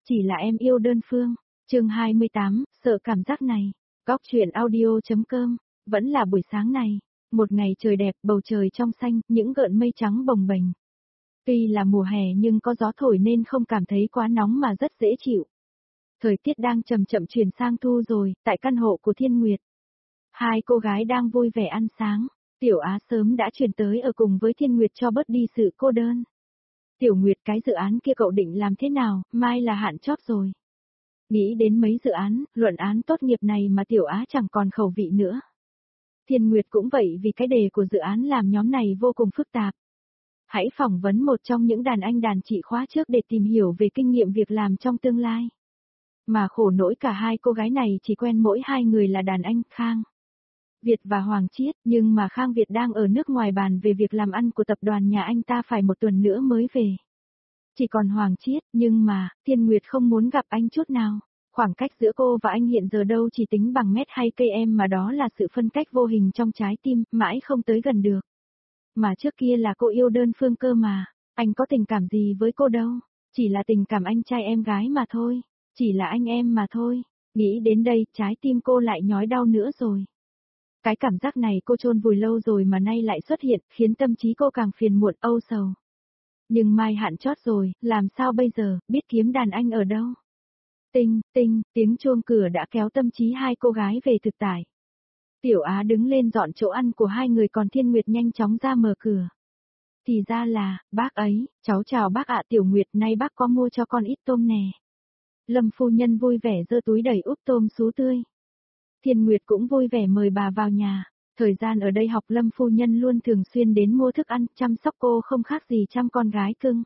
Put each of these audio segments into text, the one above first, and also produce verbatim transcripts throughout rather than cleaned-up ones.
Chỉ là em yêu đơn phương. Chương hai mươi tám, sợ cảm giác này. Góc truyện audio.com. Vẫn là buổi sáng này. Một ngày trời đẹp, bầu trời trong xanh, những gợn mây trắng bồng bềnh. Tuy là mùa hè nhưng có gió thổi nên không cảm thấy quá nóng mà rất dễ chịu. Thời tiết đang chậm chậm chuyển sang thu rồi, tại căn hộ của Thiên Nguyệt. Hai cô gái đang vui vẻ ăn sáng. Tiểu Á sớm đã chuyển tới ở cùng với Thiên Nguyệt cho bớt đi sự cô đơn. Tiểu Nguyệt, cái dự án kia cậu định làm thế nào, mai là hạn chót rồi. Nghĩ đến mấy dự án, luận án tốt nghiệp này mà Tiểu Á chẳng còn khẩu vị nữa. Thiên Nguyệt cũng vậy vì cái đề của dự án làm nhóm này vô cùng phức tạp. Hãy phỏng vấn một trong những đàn anh đàn chị khóa trước để tìm hiểu về kinh nghiệm việc làm trong tương lai. Mà khổ nỗi cả hai cô gái này chỉ quen mỗi hai người là đàn anh, Khang Việt và Hoàng Chiết, nhưng mà Khang Việt đang ở nước ngoài bàn về việc làm ăn của tập đoàn nhà anh ta phải một tuần nữa mới về. Chỉ còn Hoàng Chiết, nhưng mà, Thiên Nguyệt không muốn gặp anh chút nào. Khoảng cách giữa cô và anh hiện giờ đâu chỉ tính bằng mét hay cây em mà đó là sự phân cách vô hình trong trái tim, mãi không tới gần được. Mà trước kia là cô yêu đơn phương cơ mà, anh có tình cảm gì với cô đâu, chỉ là tình cảm anh trai em gái mà thôi, chỉ là anh em mà thôi. Nghĩ đến đây, trái tim cô lại nhói đau nữa rồi. Cái cảm giác này cô chôn vùi lâu rồi mà nay lại xuất hiện, khiến tâm trí cô càng phiền muộn âu sầu. Nhưng mai hạn chót rồi, làm sao bây giờ, biết kiếm đàn anh ở đâu? Tinh, tinh, tiếng chuông cửa đã kéo tâm trí hai cô gái về thực tại. Tiểu Á đứng lên dọn chỗ ăn của hai người còn Thiên Nguyệt nhanh chóng ra mở cửa. Thì ra là, bác ấy, cháu chào bác ạ. Tiểu Nguyệt, nay bác có mua cho con ít tôm nè. Lâm phu nhân vui vẻ giơ túi đầy úp tôm sú tươi. Thiên Nguyệt cũng vui vẻ mời bà vào nhà. Thời gian ở đây học Lâm phu nhân luôn thường xuyên đến mua thức ăn, chăm sóc cô không khác gì chăm con gái cưng.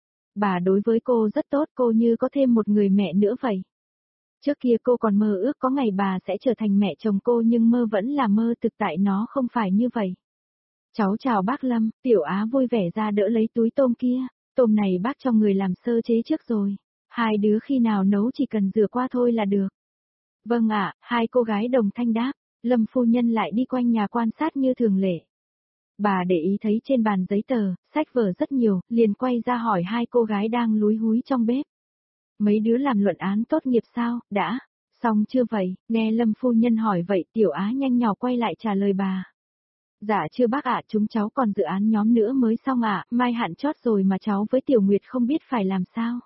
Bà đối với cô rất tốt, cô như có thêm một người mẹ nữa vậy. Trước kia cô còn mơ ước có ngày bà sẽ trở thành mẹ chồng cô nhưng mơ vẫn là mơ, thực tại nó không phải như vậy. Cháu chào bác Lâm. Tiểu Á vui vẻ ra đỡ lấy túi tôm kia. Tôm này bác cho người làm sơ chế trước rồi. Hai đứa khi nào nấu chỉ cần rửa qua thôi là được. Vâng ạ, hai cô gái đồng thanh đáp. Lâm phu nhân lại đi quanh nhà quan sát như thường lệ. Bà để ý thấy trên bàn giấy tờ, sách vở rất nhiều, liền quay ra hỏi hai cô gái đang lúi húi trong bếp. Mấy đứa làm luận án tốt nghiệp sao, đã, xong chưa vậy? Nghe Lâm phu nhân hỏi vậy, Tiểu Á nhanh nhỏ quay lại trả lời bà. Dạ chưa bác ạ, chúng cháu còn dự án nhóm nữa mới xong ạ, mai hạn chót rồi mà cháu với Tiểu Nguyệt không biết phải làm sao.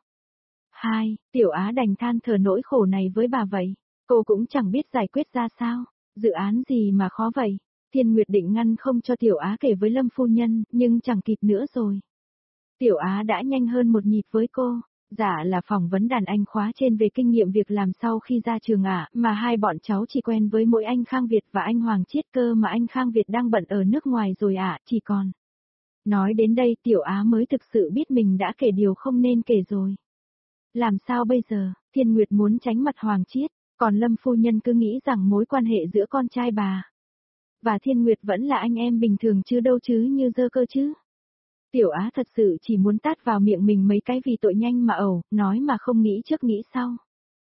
Hai, Tiểu Á đành than thở nỗi khổ này với bà vậy, cô cũng chẳng biết giải quyết ra sao, dự án gì mà khó vậy. Thiên Nguyệt định ngăn không cho Tiểu Á kể với Lâm phu nhân, nhưng chẳng kịp nữa rồi. Tiểu Á đã nhanh hơn một nhịp với cô. Dạ là phỏng vấn đàn anh khóa trên về kinh nghiệm việc làm sau khi ra trường ạ, mà hai bọn cháu chỉ quen với mỗi anh Khang Việt và anh Hoàng Chiết cơ mà anh Khang Việt đang bận ở nước ngoài rồi ạ, chỉ còn. Nói đến đây Tiểu Á mới thực sự biết mình đã kể điều không nên kể rồi. Làm sao bây giờ? Thiên Nguyệt muốn tránh mặt Hoàng Chiết, còn Lâm phu nhân cứ nghĩ rằng mối quan hệ giữa con trai bà và Thiên Nguyệt vẫn là anh em bình thường chứ đâu chứ như dơ cơ chứ. Tiểu Á thật sự chỉ muốn tát vào miệng mình mấy cái vì tội nhanh mà ẩu, nói mà không nghĩ trước nghĩ sau.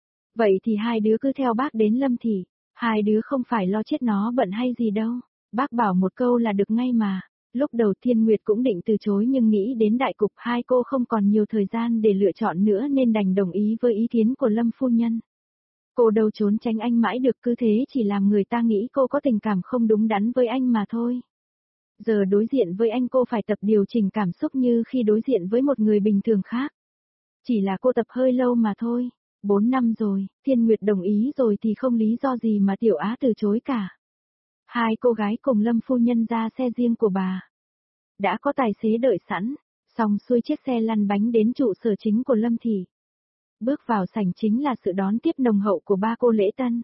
Vậy thì hai đứa cứ theo bác đến Lâm thị, hai đứa không phải lo chết nó bận hay gì đâu, bác bảo một câu là được ngay mà. Lúc đầu Thiên Nguyệt cũng định từ chối nhưng nghĩ đến đại cục hai cô không còn nhiều thời gian để lựa chọn nữa nên đành đồng ý với ý kiến của Lâm phu nhân. Cô đâu trốn tránh anh mãi được, cứ thế chỉ làm người ta nghĩ cô có tình cảm không đúng đắn với anh mà thôi. Giờ đối diện với anh cô phải tập điều chỉnh cảm xúc như khi đối diện với một người bình thường khác. Chỉ là cô tập hơi lâu mà thôi. Bốn năm rồi, Thiên Nguyệt đồng ý rồi thì không lý do gì mà Tiểu Á từ chối cả. Hai cô gái cùng Lâm phu nhân ra xe riêng của bà. Đã có tài xế đợi sẵn, xong xuôi chiếc xe lăn bánh đến trụ sở chính của Lâm thị. Bước vào sảnh chính là sự đón tiếp nồng hậu của ba cô lễ tân.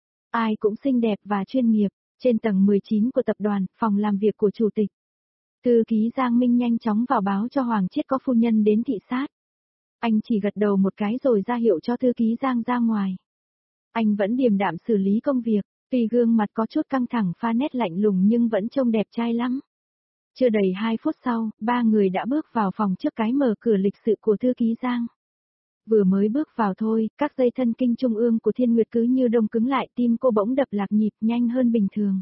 Ai cũng xinh đẹp và chuyên nghiệp. Trên tầng mười chín của tập đoàn, phòng làm việc của chủ tịch. Thư ký Giang Minh nhanh chóng vào báo cho Hoàng Chiết có phu nhân đến thị sát. Anh chỉ gật đầu một cái rồi ra hiệu cho thư ký Giang ra ngoài. Anh vẫn điềm đạm xử lý công việc, tuy gương mặt có chút căng thẳng pha nét lạnh lùng nhưng vẫn trông đẹp trai lắm. Chưa đầy hai phút sau, ba người đã bước vào phòng trước cái mở cửa lịch sự của thư ký Giang. Vừa mới bước vào thôi, các dây thần kinh trung ương của Thiên Nguyệt cứ như đông cứng lại, tim cô bỗng đập lạc nhịp nhanh hơn bình thường.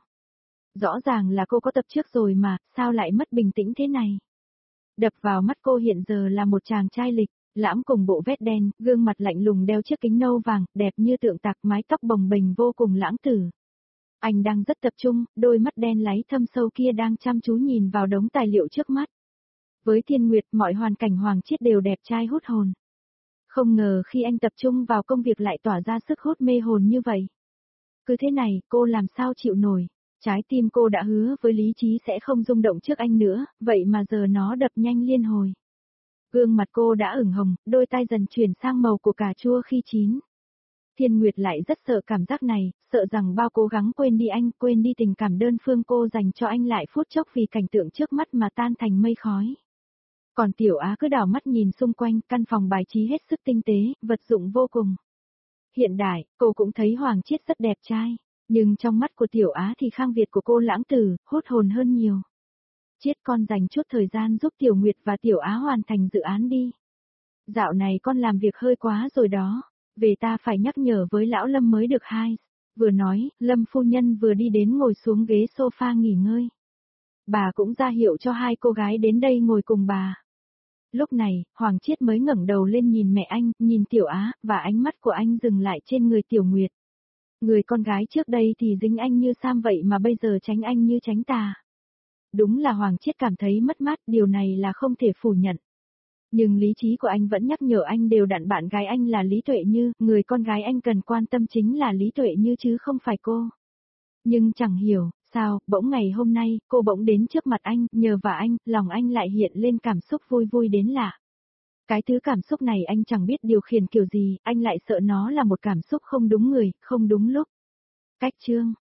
Rõ ràng là cô có tập trước rồi mà, sao lại mất bình tĩnh thế này? Đập vào mắt cô hiện giờ là một chàng trai lịch, Lãm cùng bộ vest đen, gương mặt lạnh lùng đeo chiếc kính nâu vàng, đẹp như tượng tạc, mái tóc bồng bềnh vô cùng lãng tử. Anh đang rất tập trung, đôi mắt đen láy thâm sâu kia đang chăm chú nhìn vào đống tài liệu trước mắt. Với Thiên Nguyệt, mọi hoàn cảnh Hoàng Chiết đều đẹp trai hút hồn. Không ngờ khi anh tập trung vào công việc lại tỏa ra sức hút mê hồn như vậy. Cứ thế này, cô làm sao chịu nổi. Trái tim cô đã hứa với lý trí sẽ không rung động trước anh nữa, vậy mà giờ nó đập nhanh liên hồi. Gương mặt cô đã ửng hồng, đôi tai dần chuyển sang màu của cà chua khi chín. Thiên Nguyệt lại rất sợ cảm giác này, sợ rằng bao cố gắng quên đi anh, quên đi tình cảm đơn phương cô dành cho anh lại phút chốc vì cảnh tượng trước mắt mà tan thành mây khói. Còn Tiểu Á cứ đảo mắt nhìn xung quanh, căn phòng bài trí hết sức tinh tế, vật dụng vô cùng hiện đại, cô cũng thấy Hoàng Chiết rất đẹp trai, nhưng trong mắt của Tiểu Á thì Khang Việt của cô lãng tử, hút hồn hơn nhiều. Chiết, con dành chút thời gian giúp Tiểu Nguyệt và Tiểu Á hoàn thành dự án đi. Dạo này con làm việc hơi quá rồi đó, về ta phải nhắc nhở với lão Lâm mới được hai. Vừa nói, Lâm phu nhân vừa đi đến ngồi xuống ghế sofa nghỉ ngơi. Bà cũng ra hiệu cho hai cô gái đến đây ngồi cùng bà. Lúc này, Hoàng Chiết mới ngẩng đầu lên nhìn mẹ anh, nhìn Tiểu Á, và ánh mắt của anh dừng lại trên người Tiểu Nguyệt. Người con gái trước đây thì dính anh như Sam vậy mà bây giờ tránh anh như tránh tà. Đúng là Hoàng Chiết cảm thấy mất mát, điều này là không thể phủ nhận. Nhưng lý trí của anh vẫn nhắc nhở anh đều đặn bạn gái anh là Lý Tuệ Như, người con gái anh cần quan tâm chính là Lý Tuệ Như chứ không phải cô. Nhưng chẳng hiểu, sao, bỗng ngày hôm nay, cô bỗng đến trước mặt anh, nhờ vào anh, lòng anh lại hiện lên cảm xúc vui vui đến lạ. Cái thứ cảm xúc này anh chẳng biết điều khiển kiểu gì, anh lại sợ nó là một cảm xúc không đúng người, không đúng lúc. Cách chương